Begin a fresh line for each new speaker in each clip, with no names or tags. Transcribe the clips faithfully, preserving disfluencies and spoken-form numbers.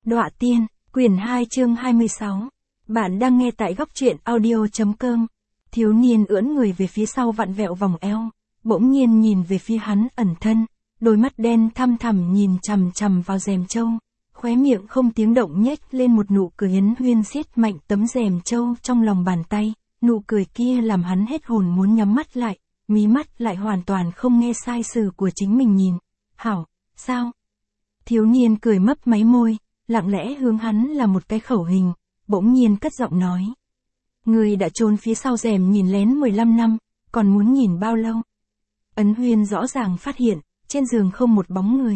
Đọa tiên, quyển hai chương hai mươi sáu. Bạn đang nghe tại góc truyện audio.com. Thiếu niên ưỡn người về phía sau vặn vẹo vòng eo, bỗng nhiên nhìn về phía hắn ẩn thân, đôi mắt đen thăm thẳm nhìn chằm chằm vào rèm trâu, khóe miệng không tiếng động nhếch lên một nụ cười hiến huyên siết mạnh tấm rèm trâu trong lòng bàn tay, nụ cười kia làm hắn hết hồn muốn nhắm mắt lại, mí mắt lại hoàn toàn không nghe sai sự của chính mình nhìn. Hảo, sao? Thiếu niên cười mấp máy môi, lặng lẽ hướng hắn là một cái khẩu hình, bỗng nhiên cất giọng nói. Người đã trốn phía sau rèm nhìn lén mười lăm năm, còn muốn nhìn bao lâu? Ấn Huyên rõ ràng phát hiện, trên giường không một bóng người.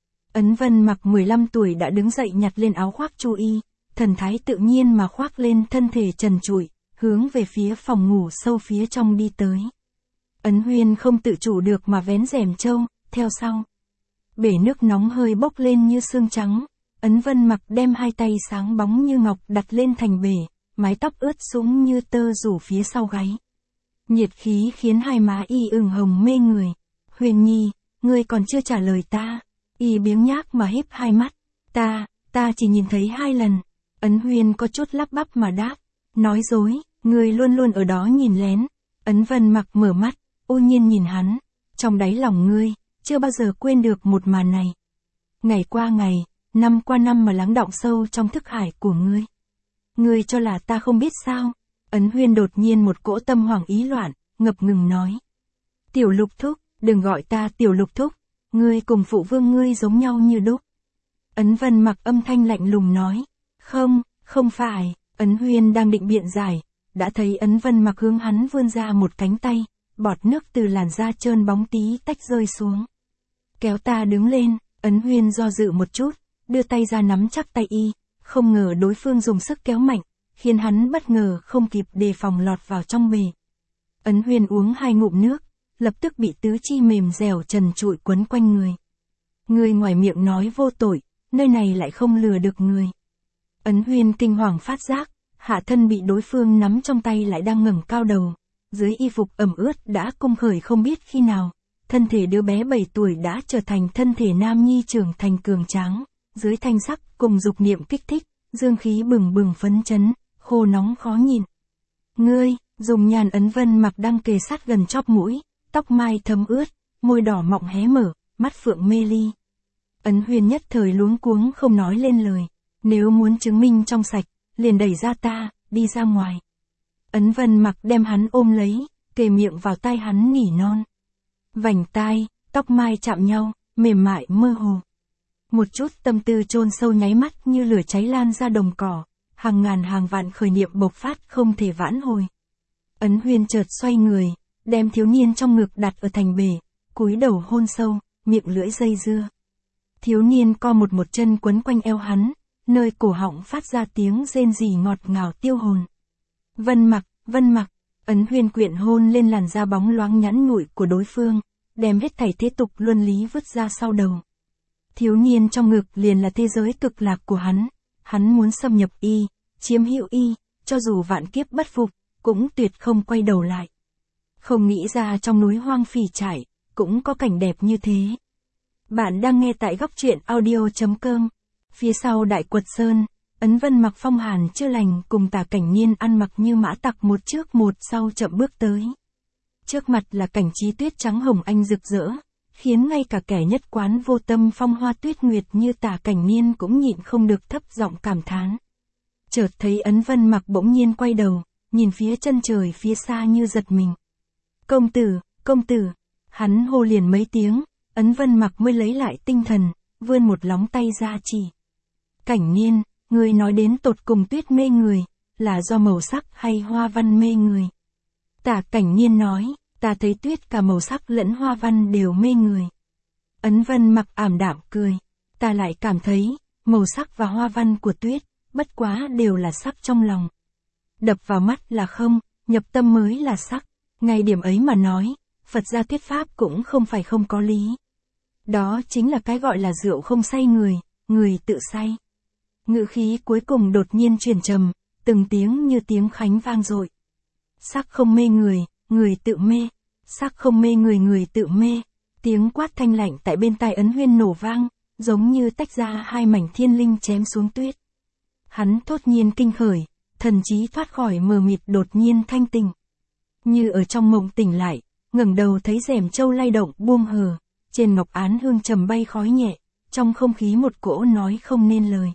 Ấn Vân mặc mười lăm tuổi đã đứng dậy nhặt lên áo khoác chu y, thần thái tự nhiên mà khoác lên thân thể trần trụi, hướng về phía phòng ngủ sâu phía trong đi tới. Ấn Huyên không tự chủ được mà vén rèm trâu, theo sau. Bể nước nóng hơi bốc lên như xương trắng, Ấn Vân mặc đem hai tay sáng bóng như ngọc đặt lên thành bể, mái tóc ướt sũng như tơ rủ phía sau gáy. Nhiệt khí khiến hai má y ửng hồng mê người. Huyền Nhi, ngươi còn chưa trả lời ta. Y biếng nhác mà híp hai mắt. Ta, ta chỉ nhìn thấy hai lần. Ấn Huyên có chút lắp bắp mà đáp. Nói dối, ngươi luôn luôn ở đó nhìn lén. Ấn Vân mặc mở mắt, ô nhiên nhìn hắn. Trong đáy lòng ngươi, chưa bao giờ quên được một màn này. Ngày qua ngày, năm qua năm mà lắng đọng sâu trong thức hải của ngươi. Ngươi cho là ta không biết sao? Ấn Huyên đột nhiên một cỗ tâm hoảng ý loạn, ngập ngừng nói. Tiểu Lục thúc, đừng gọi ta Tiểu Lục thúc, ngươi cùng phụ vương ngươi giống nhau như đúc. Ấn Vân mặc âm thanh lạnh lùng nói. Không, không phải. Ấn Huyên đang định biện giải, đã thấy Ấn Vân mặc hướng hắn vươn ra một cánh tay, bọt nước từ làn da trơn bóng tí tách rơi xuống. Kéo ta đứng lên, Ấn Huyên do dự một chút, đưa tay ra nắm chắc tay y, không ngờ đối phương dùng sức kéo mạnh, khiến hắn bất ngờ không kịp đề phòng lọt vào trong bể. Ấn Huyên uống hai ngụm nước, lập tức bị tứ chi mềm dẻo trần trụi quấn quanh người. Người ngoài miệng nói vô tội, nơi này lại không lừa được người. Ấn Huyên kinh hoàng phát giác, hạ thân bị đối phương nắm trong tay lại đang ngẩng cao đầu, dưới y phục ẩm ướt đã cung khởi không biết khi nào, thân thể đứa bé bảy tuổi đã trở thành thân thể nam nhi trưởng thành cường tráng, dưới thanh sắc cùng dục niệm kích thích, dương khí bừng bừng phấn chấn, khô nóng khó nhìn. Ngươi, dùng nhàn Ấn Vân mặc đang kề sát gần chóp mũi, tóc mai thấm ướt, môi đỏ mọng hé mở, mắt phượng mê ly. Ấn Huyên nhất thời luống cuống không nói lên lời, nếu muốn chứng minh trong sạch, liền đẩy ra ta, đi ra ngoài. Ấn Vân mặc đem hắn ôm lấy, kề miệng vào tai hắn nỉ non. Vành tai, tóc mai chạm nhau, mềm mại mơ hồ. Một chút tâm tư chôn sâu nháy mắt như lửa cháy lan ra đồng cỏ, hàng ngàn hàng vạn khởi niệm bộc phát không thể vãn hồi. Ấn Huyên chợt xoay người, đem thiếu niên trong ngực đặt ở thành bể, cúi đầu hôn sâu, miệng lưỡi dây dưa. Thiếu niên co một một chân quấn quanh eo hắn, nơi cổ họng phát ra tiếng rên rỉ ngọt ngào tiêu hồn. Vân mặc, Vân mặc, Ấn Huyên quyện hôn lên làn da bóng loáng nhẵn nhụi của đối phương, đem hết thảy thế tục luân lý vứt ra sau đầu. Thiếu niên trong ngực liền là thế giới cực lạc của hắn, hắn muốn xâm nhập y, chiếm hữu y, cho dù vạn kiếp bất phục, cũng tuyệt không quay đầu lại. Không nghĩ ra trong núi hoang phì trải, cũng có cảnh đẹp như thế. Bạn đang nghe tại góc truyện audio.com. Phía sau Đại Quật Sơn, Ấn Vân mặc phong hàn chưa lành cùng Tả Cảnh Niên ăn mặc như mã tặc một trước một sau chậm bước tới. Trước mặt là cảnh trí tuyết trắng hồng anh rực rỡ, khiến ngay cả kẻ nhất quán vô tâm phong hoa tuyết nguyệt như Tả Cảnh Niên cũng nhịn không được thấp giọng cảm thán. Chợt thấy Ấn Vân mặc bỗng nhiên quay đầu, nhìn phía chân trời phía xa như giật mình. Công tử, công tử, hắn hô liền mấy tiếng, Ấn Vân mặc mới lấy lại tinh thần, vươn một lóng tay ra chỉ. Cảnh Niên, ngươi nói đến tột cùng tuyết mê người, là do màu sắc hay hoa văn mê người? Tả Cảnh Niên nói, ta thấy tuyết cả màu sắc lẫn hoa văn đều mê người. Ấn Vân mặc ảm đạm cười, ta lại cảm thấy, màu sắc và hoa văn của tuyết, bất quá đều là sắc trong lòng. Đập vào mắt là không, nhập tâm mới là sắc, ngay điểm ấy mà nói, Phật gia thuyết pháp cũng không phải không có lý. Đó chính là cái gọi là rượu không say người, người tự say. Ngữ khí cuối cùng đột nhiên chuyển trầm, từng tiếng như tiếng khánh vang dội. Sắc không mê người, người tự mê. Sắc không mê người, người tự mê. Tiếng quát thanh lạnh tại bên tai Ấn Huyên nổ vang, giống như tách ra hai mảnh thiên linh chém xuống tuyết. Hắn thốt nhiên kinh khởi, thần trí thoát khỏi mờ mịt đột nhiên thanh tỉnh. Như ở trong mộng tỉnh lại, ngẩng đầu thấy rèm châu lay động buông hờ, trên ngọc án hương trầm bay khói nhẹ, trong không khí một cỗ nói không nên lời.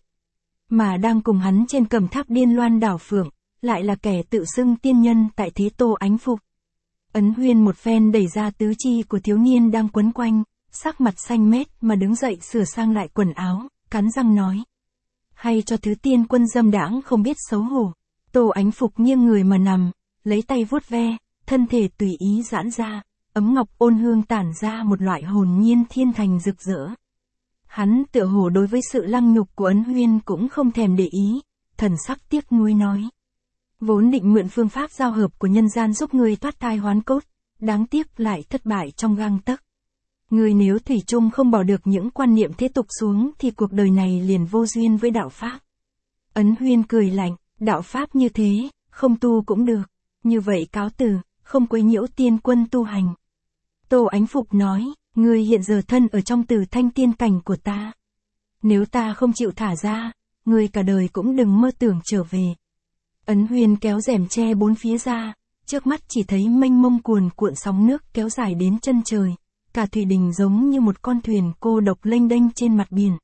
Mà đang cùng hắn trên cẩm tháp điên loan đảo phượng, lại là kẻ tự xưng tiên nhân tại thế Tô Ánh Phục. Ấn Huyên một phen đẩy ra tứ chi của thiếu niên đang quấn quanh, sắc mặt xanh mét mà đứng dậy sửa sang lại quần áo, cắn răng nói. Hay cho thứ tiên quân dâm đãng không biết xấu hổ. Tô Ánh Phục nghiêng người mà nằm, lấy tay vuốt ve, thân thể tùy ý giãn ra, ấm ngọc ôn hương tản ra một loại hồn nhiên thiên thành rực rỡ. Hắn tựa hồ đối với sự lăng nhục của Ấn Huyên cũng không thèm để ý, thần sắc tiếc nuối nói. Vốn định mượn phương pháp giao hợp của nhân gian giúp người thoát thai hoán cốt, đáng tiếc lại thất bại trong gang tấc. Người nếu thủy chung không bỏ được những quan niệm thế tục xuống thì cuộc đời này liền vô duyên với đạo Pháp. Ấn Huyên cười lạnh, đạo Pháp như thế, không tu cũng được, như vậy cáo từ, không quấy nhiễu tiên quân tu hành. Tô Ánh Phục nói, người hiện giờ thân ở trong Tử Thanh tiên cảnh của ta. Nếu ta không chịu thả ra, người cả đời cũng đừng mơ tưởng trở về. Ấn Huyên kéo rèm che bốn phía ra, trước mắt chỉ thấy mênh mông cuồn cuộn sóng nước kéo dài đến chân trời, cả thủy đình giống như một con thuyền cô độc lênh đênh trên mặt biển.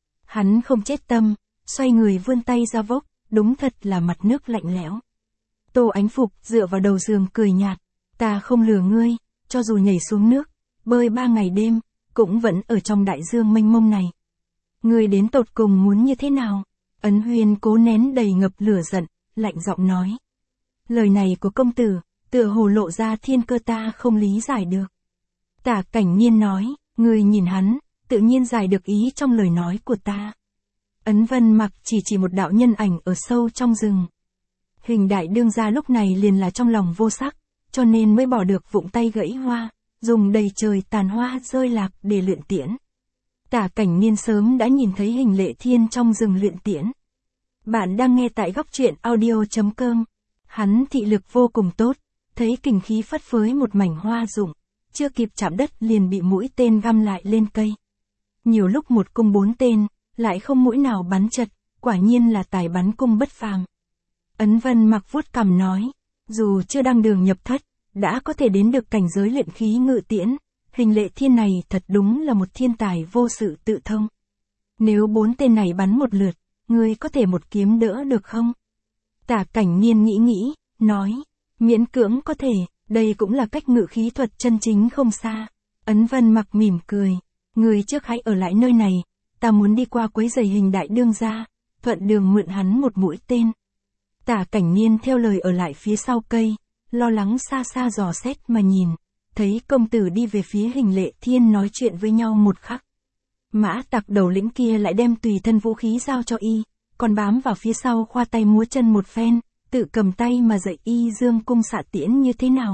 Hắn không chết tâm, xoay người vươn tay ra vốc, đúng thật là mặt nước lạnh lẽo. Tô Ánh Phục dựa vào đầu giường cười nhạt, ta không lừa ngươi, cho dù nhảy xuống nước, bơi ba ngày đêm, cũng vẫn ở trong đại dương mênh mông này. Ngươi đến tột cùng muốn như thế nào? Ấn Huyên cố nén đầy ngập lửa giận, lạnh giọng nói. Lời này của công tử, tựa hồ lộ ra thiên cơ ta không lý giải được. Tả Cảnh Niên nói, ngươi nhìn hắn, tự nhiên giải được ý trong lời nói của ta. Ấn Vân Mặc chỉ chỉ một đạo nhân ảnh ở sâu trong rừng. Hình đại đương gia lúc này liền là trong lòng vô sắc, cho nên mới bỏ được vụng tay gãy hoa, dùng đầy trời tàn hoa rơi lạc để luyện tiễn. Tả Cảnh Niên sớm đã nhìn thấy Hình Lệ Thiên trong rừng luyện tiễn. Bạn đang nghe tại góc truyện audio chấm com. Hắn thị lực vô cùng tốt, thấy kình khí phất phới một mảnh hoa rụng, chưa kịp chạm đất liền bị mũi tên găm lại lên cây. Nhiều lúc một cung bốn tên, lại không mũi nào bắn chật, quả nhiên là tài bắn cung bất phàm. Ấn Vân Mặc vuốt cằm nói, dù chưa đăng đường nhập thất, đã có thể đến được cảnh giới luyện khí ngự tiễn, Hình Lệ Thiên này thật đúng là một thiên tài vô sự tự thông. Nếu bốn tên này bắn một lượt, ngươi có thể một kiếm đỡ được không? Tả Cảnh Niên nghĩ nghĩ, nói, miễn cưỡng có thể, đây cũng là cách ngự khí thuật chân chính không xa. Ấn Vân Mặc mỉm cười, ngươi trước hãy ở lại nơi này, ta muốn đi qua quấy giày Hình đại đương gia, thuận đường mượn hắn một mũi tên. Tả Cảnh Niên theo lời ở lại phía sau cây, lo lắng xa xa dò xét mà nhìn, thấy công tử đi về phía Hình Lệ Thiên nói chuyện với nhau một khắc. Mã Tặc đầu lĩnh kia lại đem tùy thân vũ khí giao cho y, còn bám vào phía sau khoa tay múa chân một phen, tự cầm tay mà dạy y dương cung xạ tiễn như thế nào.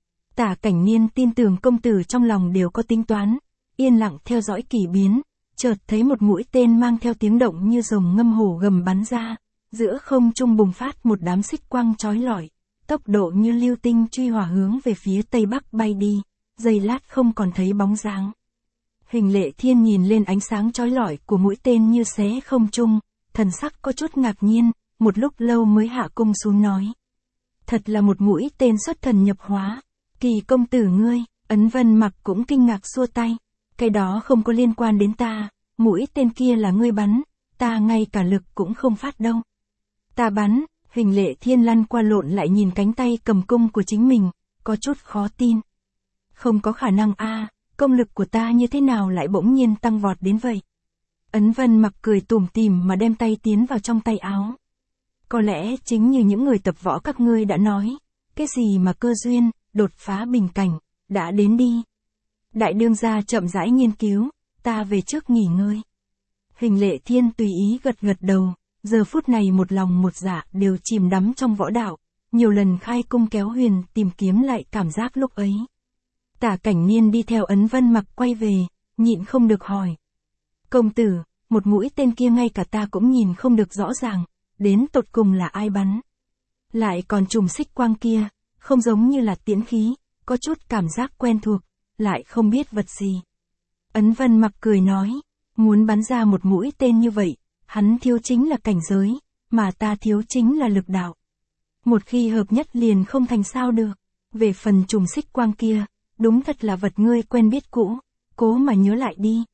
Tả Cảnh Niên tin tưởng công tử trong lòng đều có tính toán, yên lặng theo dõi kỳ biến, chợt thấy một mũi tên mang theo tiếng động như rồng ngâm hổ gầm bắn ra, giữa không trung bùng phát một đám xích quang chói lọi, tốc độ như lưu tinh truy hỏa hướng về phía tây bắc bay đi, giây lát không còn thấy bóng dáng. Hình Lệ Thiên nhìn lên ánh sáng chói lọi của mũi tên như xé không trung, thần sắc có chút ngạc nhiên, một lúc lâu mới hạ cung xuống nói. Thật là một mũi tên xuất thần nhập hóa, Kỳ công tử ngươi. Ấn Vân Mặc cũng kinh ngạc xua tay, cái đó không có liên quan đến ta, mũi tên kia là ngươi bắn, ta ngay cả lực cũng không phát đâu. Ta bắn. Hình Lệ Thiên lăn qua lộn lại nhìn cánh tay cầm cung của chính mình, có chút khó tin. Không có khả năng a, công lực của ta như thế nào lại bỗng nhiên tăng vọt đến vậy? Ấn Vân Mặc cười tủm tỉm mà đem tay tiến vào trong tay áo. Có lẽ chính như những người tập võ các ngươi đã nói, cái gì mà cơ duyên, đột phá bình cảnh, đã đến đi. Đại đương gia chậm rãi nghiên cứu, ta về trước nghỉ ngơi. Hình Lệ Thiên tùy ý gật gật đầu. Giờ phút này một lòng một dạ đều chìm đắm trong võ đạo, nhiều lần khai cung kéo huyền tìm kiếm lại cảm giác lúc ấy. Tả Cảnh Niên đi theo Ấn Vân Mặc quay về, nhịn không được hỏi. Công tử, một mũi tên kia ngay cả ta cũng nhìn không được rõ ràng, đến tột cùng là ai bắn. Lại còn chùm xích quang kia, không giống như là tiễn khí, có chút cảm giác quen thuộc, lại không biết vật gì. Ấn Vân Mặc cười nói, Muốn bắn ra một mũi tên như vậy, hắn thiếu chính là cảnh giới, mà ta thiếu chính là lực đạo. Một khi hợp nhất liền không thành sao được. Về phần chùm xích quang kia, đúng thật là vật ngươi quen biết cũ, cố mà nhớ lại đi.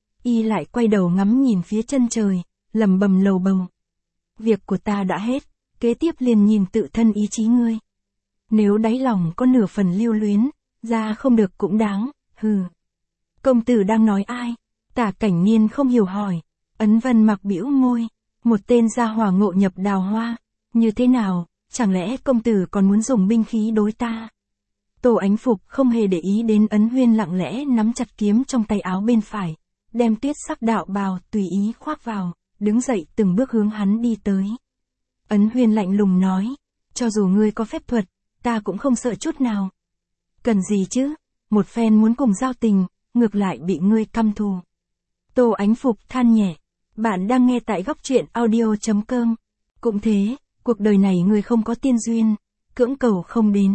Y lại quay đầu ngắm nhìn phía chân trời, lầm bầm lầu bầu. Việc của ta đã hết, kế tiếp liền nhìn tự thân ý chí ngươi. Nếu đáy lòng có nửa phần lưu luyến, ra không được cũng đáng, hừ. Công tử đang nói ai? Tả Cảnh Niên không hiểu hỏi. Ấn Vân Mặc bĩu môi, một tên gia hỏa ngộ nhập đào hoa, như thế nào, chẳng lẽ công tử còn muốn dùng binh khí đối ta? Tô Ánh Phục không hề để ý đến Ấn Huyên lặng lẽ nắm chặt kiếm trong tay áo bên phải, đem tuyết sắc đạo bào tùy ý khoác vào, đứng dậy từng bước hướng hắn đi tới. Ấn Huyên lạnh lùng nói, cho dù ngươi có phép thuật, ta cũng không sợ chút nào. Cần gì chứ, một phen muốn cùng giao tình, ngược lại bị ngươi căm thù. Tô Ánh Phục than nhẹ, bạn đang nghe tại góc truyện audio chấm com. Cũng thế, cuộc đời này ngươi không có tiên duyên, cưỡng cầu không đến.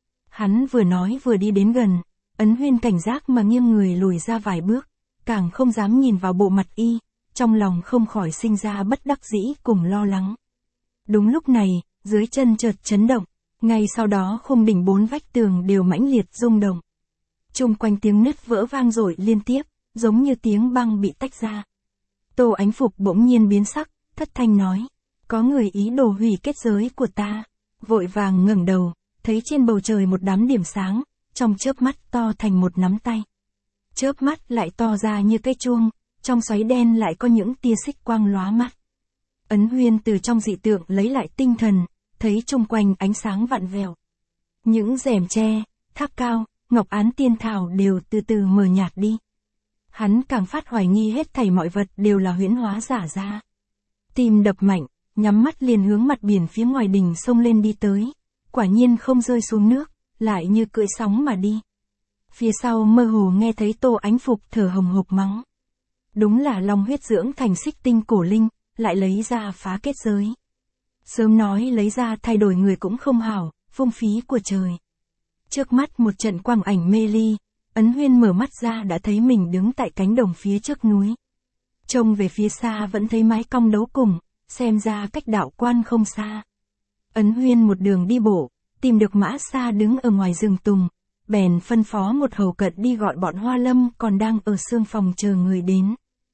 Hắn vừa nói vừa đi đến gần, Ấn Huyên cảnh giác mà nghiêng người lùi ra vài bước, càng không dám nhìn vào bộ mặt y, trong lòng không khỏi sinh ra bất đắc dĩ cùng lo lắng. Đúng lúc này, dưới chân chợt chấn động, ngay sau đó khung đỉnh bốn vách tường đều mãnh liệt rung động. Chung quanh tiếng nứt vỡ vang dội liên tiếp, giống như tiếng băng bị tách ra. Tô Ánh Phục bỗng nhiên biến sắc, thất thanh nói, có người ý đồ hủy kết giới của ta. Vội vàng ngẩng đầu, thấy trên bầu trời một đám điểm sáng, trong chớp mắt to thành một nắm tay. Chớp mắt lại to ra như cây chuông, trong xoáy đen lại có những tia xích quang lóa mắt. Ấn Huyên từ trong dị tượng lấy lại tinh thần, thấy chung quanh ánh sáng vặn vẹo. Những rèm tre, tháp cao, ngọc án tiên thảo đều từ từ mờ nhạt đi. Hắn càng phát hoài nghi hết thảy mọi vật đều là huyễn hóa giả ra. Tim đập mạnh, nhắm mắt liền hướng mặt biển phía ngoài đình sông lên đi tới. Quả nhiên không rơi xuống nước, lại như cưỡi sóng mà đi. Phía sau mơ hồ nghe thấy Tô Ánh Phục thở hồng hộc mắng. Đúng là long huyết dưỡng thành xích tinh cổ linh, lại lấy ra phá kết giới. Sớm nói lấy ra thay đổi người cũng không hảo, phung phí của trời. Trước mắt một trận quang ảnh mê ly, Ấn Huyên mở mắt ra đã thấy mình đứng tại cánh đồng phía trước núi. Trông về phía xa vẫn thấy mái cong đấu cùng, xem ra cách đạo quan không xa. Ấn Huyên một đường đi bộ, tìm được Mã Sa đứng ở ngoài rừng tùng, bèn phân phó một hầu cận đi gọi bọn Hoa Lâm còn đang ở xương phòng chờ người đến.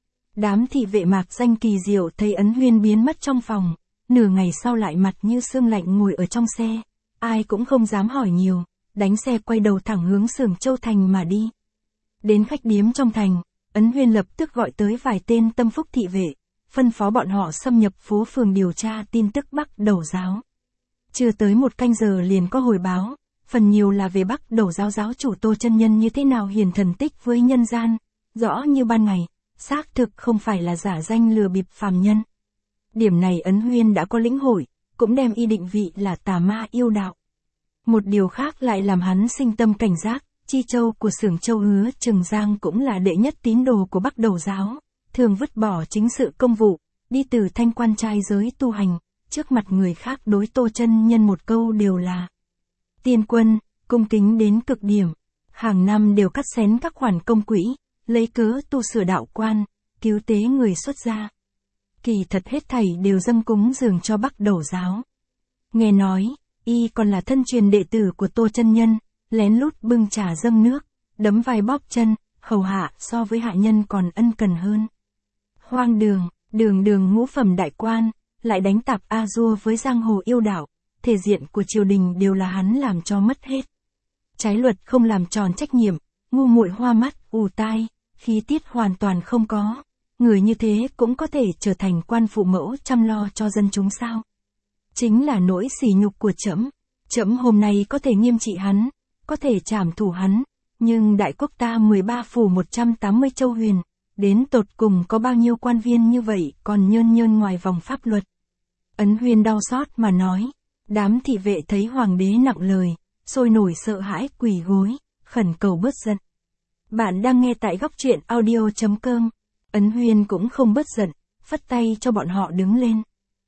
Đám thị vệ mạc danh kỳ diệu thấy Ấn Huyên biến mất trong phòng, nửa ngày sau lại mặt như xương lạnh ngồi ở trong xe, ai cũng không dám hỏi nhiều, đánh xe quay đầu thẳng hướng xưởng Châu Thành mà đi. Đến khách điếm trong thành, Ấn Huyên lập tức gọi tới vài tên tâm phúc thị vệ, phân phó bọn họ xâm nhập phố phường điều tra tin tức Bắc Đầu Giáo. Chưa tới một canh giờ liền có hồi báo, phần nhiều là về Bắc Đầu Giáo giáo chủ Tô Chân Nhân như thế nào hiển thần tích với nhân gian, rõ như ban ngày, xác thực không phải là giả danh lừa bịp phàm nhân. Điểm này Ấn Huyên đã có lĩnh hội, cũng đem y định vị là tà ma yêu đạo. Một điều khác lại làm hắn sinh tâm cảnh giác, Chi Châu của xưởng Châu Hứa Trừng Giang cũng là đệ nhất tín đồ của Bắc Đầu Giáo, thường vứt bỏ chính sự công vụ, đi từ thanh quan trai giới tu hành, trước mặt người khác đối Tô Chân Nhân một câu đều là tiên quân, cung kính đến cực điểm, hàng năm đều cắt xén các khoản công quỹ, lấy cớ tu sửa đạo quan, cứu tế người xuất gia. Kỳ thật hết thảy đều dâng cúng dường cho Bắc Đầu Giáo. Nghe nói, y còn là thân truyền đệ tử của Tô Chân Nhân, lén lút bưng trà dâng nước, đấm vai bóp chân, hầu hạ so với hạ nhân còn ân cần hơn. Hoang đường, đường đường ngũ phẩm đại quan, lại đánh tạp a dua với giang hồ yêu đạo, thể diện của triều đình đều là hắn làm cho mất hết. Trái luật không làm tròn trách nhiệm, ngu muội hoa mắt, ù tai, khí tiết hoàn toàn không có. Người như thế cũng có thể trở thành quan phụ mẫu chăm lo cho dân chúng sao? Chính là nỗi sỉ nhục của trẫm. Trẫm hôm nay có thể nghiêm trị hắn, có thể trảm thủ hắn, nhưng đại quốc ta mười ba phủ một trăm tám mươi châu huyền, đến tột cùng có bao nhiêu quan viên như vậy còn nhơn nhơn ngoài vòng pháp luật. Ấn Huyên đau xót mà nói, đám thị vệ thấy hoàng đế nặng lời, sôi nổi sợ hãi quỳ gối, khẩn cầu bớt giận. Bạn đang nghe tại góc truyện audio chấm com. Ấn Huyên cũng không bớt giận, phất tay cho bọn họ đứng lên.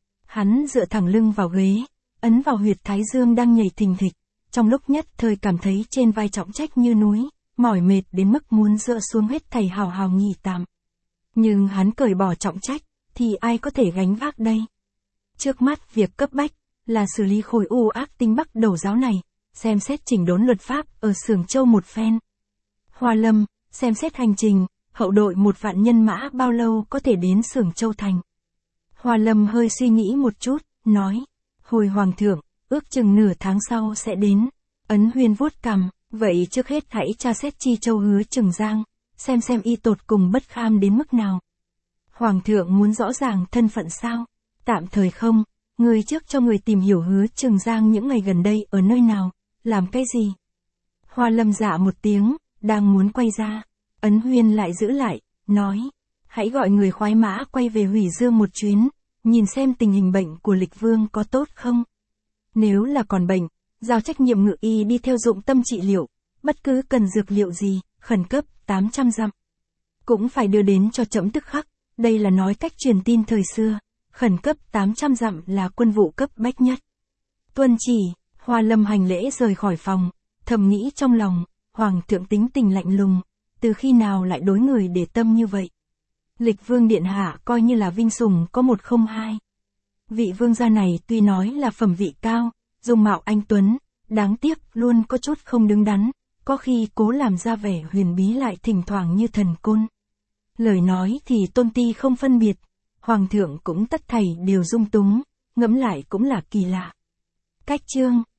Hắn dựa thẳng lưng vào ghế, ấn vào huyệt thái dương đang nhảy thình thịch, trong lúc nhất thời cảm thấy trên vai trọng trách như núi, mỏi mệt đến mức muốn dựa xuống hết thảy hào hào nghỉ tạm. Nhưng hắn cởi bỏ trọng trách, thì ai có thể gánh vác đây? Trước mắt việc cấp bách, là xử lý khối u ác tính Bắc Đầu giáo này, xem xét chỉnh đốn luật pháp ở Sưởng Châu một phen. Hoa Lâm, xem xét hành trình, hậu đội một vạn nhân mã bao lâu có thể đến Sưởng Châu thành. Hoa Lâm hơi suy nghĩ một chút, nói, hồi hoàng thượng, ước chừng nửa tháng sau sẽ đến. Ấn Huyên vuốt cằm, vậy trước hết hãy tra xét Chi Châu Hứa Trừng Giang, xem xem y tột cùng bất kham đến mức nào. Hoàng thượng muốn rõ ràng thân phận sao? Tạm thời không, người trước cho người tìm hiểu Hứa Trừng Giang những ngày gần đây ở nơi nào, làm cái gì? Hoa Lâm dạ một tiếng, đang muốn quay ra. Ấn Huyên lại giữ lại, nói, hãy gọi người khoái mã quay về Hủy Dương một chuyến, nhìn xem tình hình bệnh của Lịch Vương có tốt không. Nếu là còn bệnh, giao trách nhiệm ngự y đi theo dụng tâm trị liệu, bất cứ cần dược liệu gì, khẩn cấp, tám trăm dặm. Cũng phải đưa đến cho trẫm tức khắc, đây là nói cách truyền tin thời xưa, khẩn cấp tám trăm dặm là quân vụ cấp bách nhất. Tuân chỉ, Hoa Lâm hành lễ rời khỏi phòng, thầm nghĩ trong lòng, Hoàng thượng tính tình lạnh lùng, từ khi nào lại đối người để tâm như vậy. Lịch Vương điện hạ coi như là vinh sủng có một không hai. Vị vương gia này tuy nói là phẩm vị cao, dung mạo anh tuấn, đáng tiếc luôn có chút không đứng đắn, có khi cố làm ra vẻ huyền bí lại thỉnh thoảng như thần côn. Lời nói thì tôn ti không phân biệt, hoàng thượng cũng tất thảy đều dung túng, ngẫm lại cũng là kỳ lạ. Cách chương